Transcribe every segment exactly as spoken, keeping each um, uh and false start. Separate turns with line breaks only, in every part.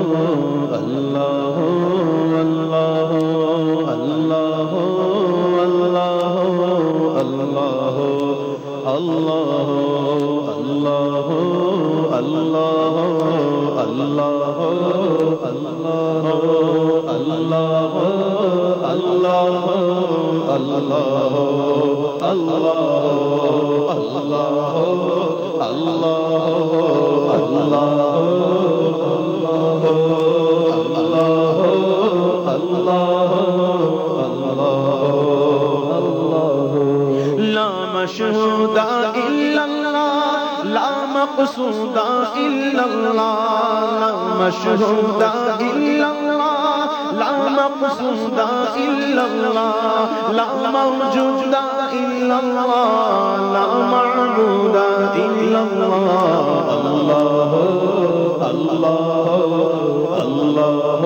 اللہ اللہ اللہ اللہ اللہ اللہ اللہ اللہ اللہ اللہ اللہ اللہ اللہ لا مشهود إلا الله لا مقصود إلا الله لا مشهود إلا الله لا مقصود إلا الله لا موجود إلا الله لا معبود إلا الله الله الله الله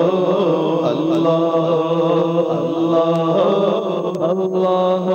الله الله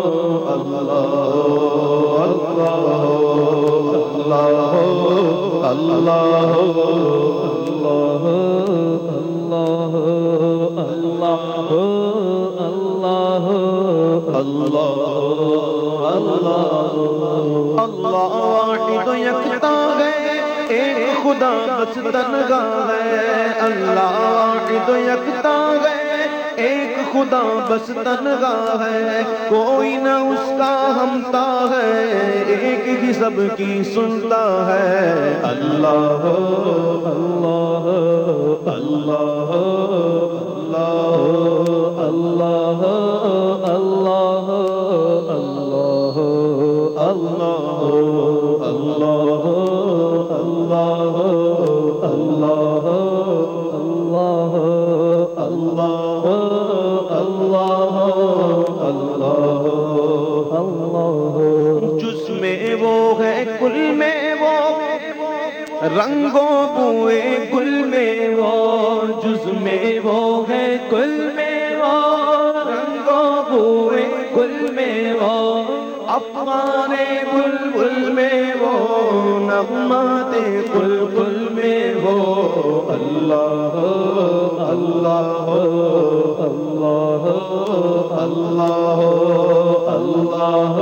اللہ واحد یکتا ہے ایک خدا بس تنہا ہے اللہ واحد یکتا ہے ایک خدا بس تنہا ہے کوئی نہ اس کا ہمتا ہے ایک ہی سب کی سنتا ہے اللہ اللہ اللہ اللہ اللہ اللہ اللہ اللہ اللہ اللہ اللہ اللہ اللہ اللہ اللہ جس میں وہ ہے کل میں وہ رنگوں بوئے گل میں وہ جس میں وہ ہے کل میں وہ رنگوں بوئے گل میں وہ افغان بلبل میں وہ نغمات بلبل میں وہ اللہ اللہ اللہ اللہ اللہ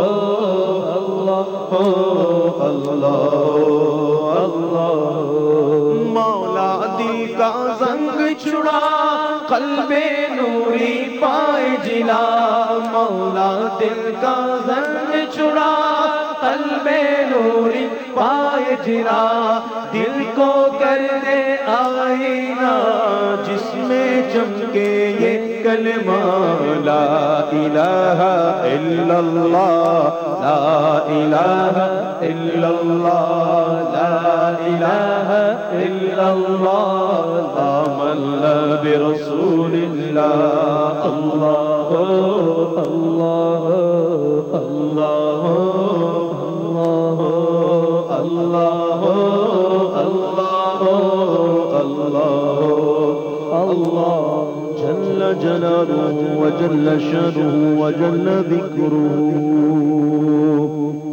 اللہ اللہ مولا دی کا زنگ چھڑا قلب نوری پائے جلا مولا دل کا زنگ چھڑا قلب نوری پائے جلا دل کو کر دے آئینہ جس میں چمکے یہ کلمہ لا الہ الا اللہ لا الہ الا اللہ لا الہ الا اللہ آمنا برسول اللہ اللہ اللہ اللہ اللہ اللہ اللہ اللہ جل جلالہ وجل شانہ وجل ذکرہ